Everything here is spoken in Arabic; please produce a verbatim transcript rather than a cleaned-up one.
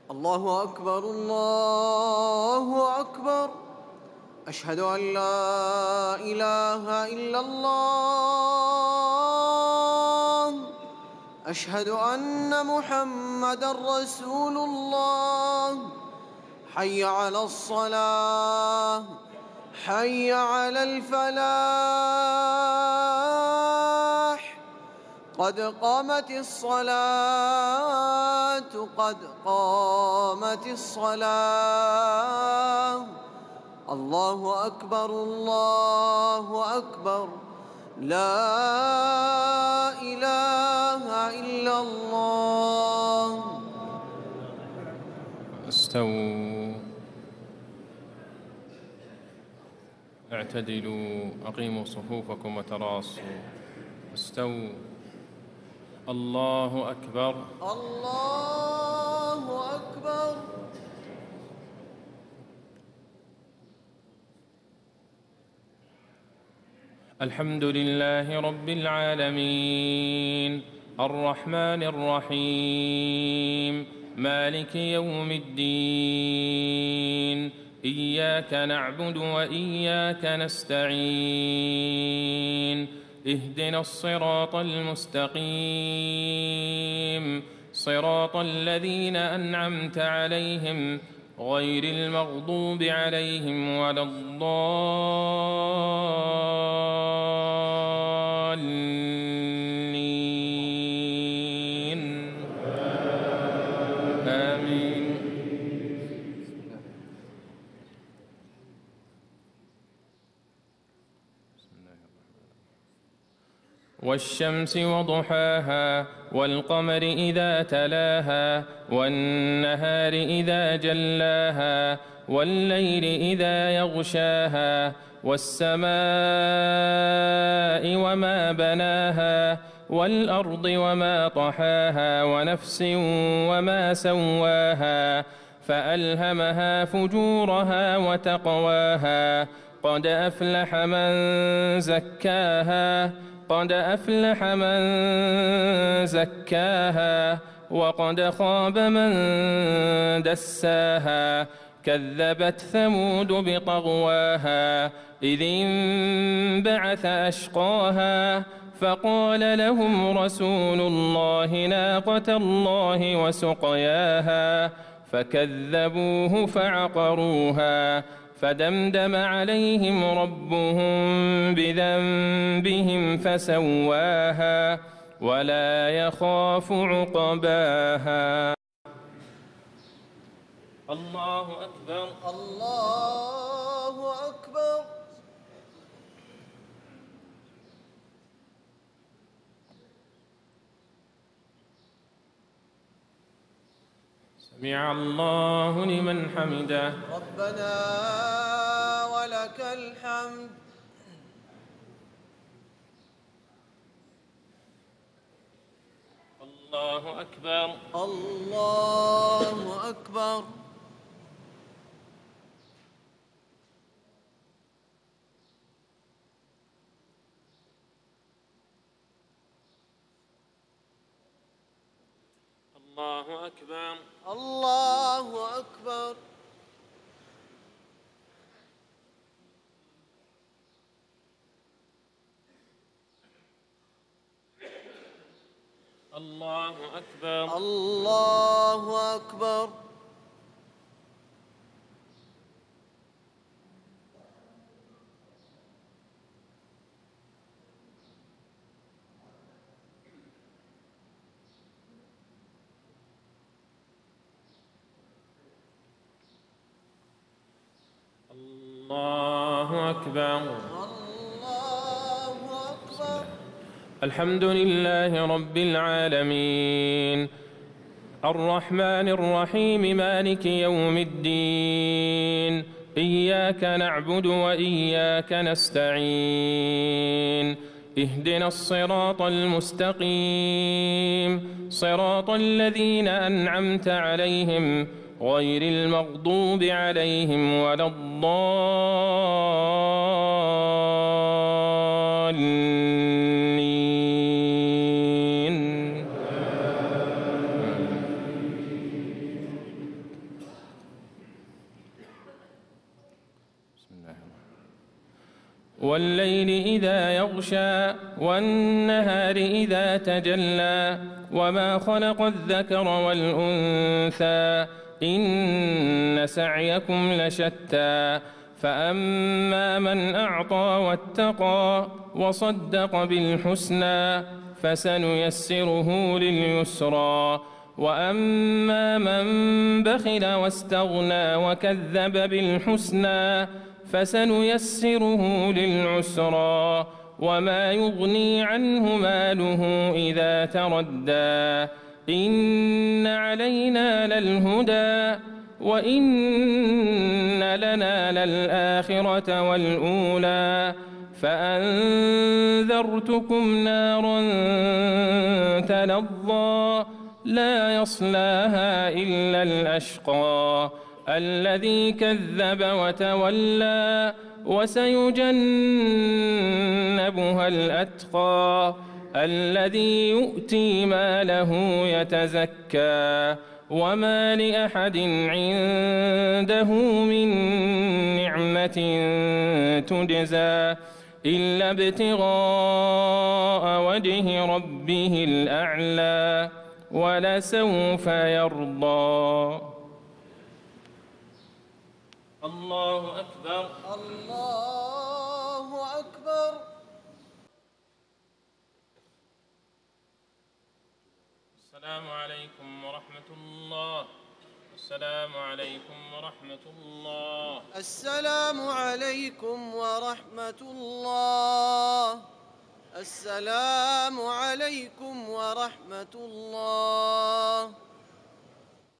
الله أكبر الله أكبر. أشهد أن لا إله إلا الله. أشهد أن محمدًا رسول الله. حي على الصلاة، حي على الفلاح. قد قامت الصلاة، قد قامت الصلاة. الله أكبر الله أكبر. لا إله إلا الله. استووا، اعتدلوا، أقيموا صفوفكم وتراصوا. استووا. الله أكبر الله أكبر. الحمد لله رب العالمين، الرحمن الرحيم، مالك يوم الدين. إياك نعبد وإياك نستعين. اهدنا الصراط المستقيم، صراط الذين أنعمت عليهم غير المغضوب عليهم ولا الضالين. آمين. والشمس وضحاها، والقمر إذا تلاها، والنهار إذا جلاها، والليل إذا يغشاها، والسماء وما بناها، والأرض وما طحاها، ونفس وما سواها، فألهمها فجورها وتقواها. قد أفلح من زكاها، قد أفلح من زكاها، وقد خاب من دساها. كذبت ثمود بطغواها، إذ انبعث أشقاها، فقال لهم رسول الله ناقة الله وسقياها، فكذبوه فعقروها، فدمدم عليهم ربهم بذنبهم فسواها، ولا يخاف عقباها. الله أكبر الله أكبر. سمع الله لمن حمده. ربنا ولك الحمد. الله أكبر الله أكبر. الله أكبر الله أكبر. الله أكبر الله أكبر. الله أكبر. الله أكبر. الحمد لله رب العالمين، الرحمن الرحيم، مالك يوم الدين. إياك نعبد وإياك نستعين. اهدنا الصراط المستقيم، صراط الذين أنعمت عليهم غير المغضوب عليهم ولا الضالين. والليل إذا يغشى والنهار إذا تجلى وما خلق الذكر والأنثى إن سعيكم لشتى فأما من أعطى واتقى وصدق بالحسنى فسنيسره لليسرى وأما من بخل واستغنى وكذب بالحسنى فسنيسره للعسرى وما يغني عنه ماله إذا تردى إن علينا للهدى وإن لنا للآخرة والأولى فأنذرتكم نارا تلظى لا يصلاها إلا الأشقى الذي كذب وتولى وسيجنبها الأتقى الذي يؤتي ماله يتزكى وما لأحد عنده من نعمة تجزى إلا ابتغاء وجه ربه الأعلى ولسوف يرضى. الله أكبر. الله أكبر. السلام عليكم ورحمة الله. السلام عليكم ورحمة الله. السلام عليكم ورحمة الله. السلام عليكم ورحمة الله.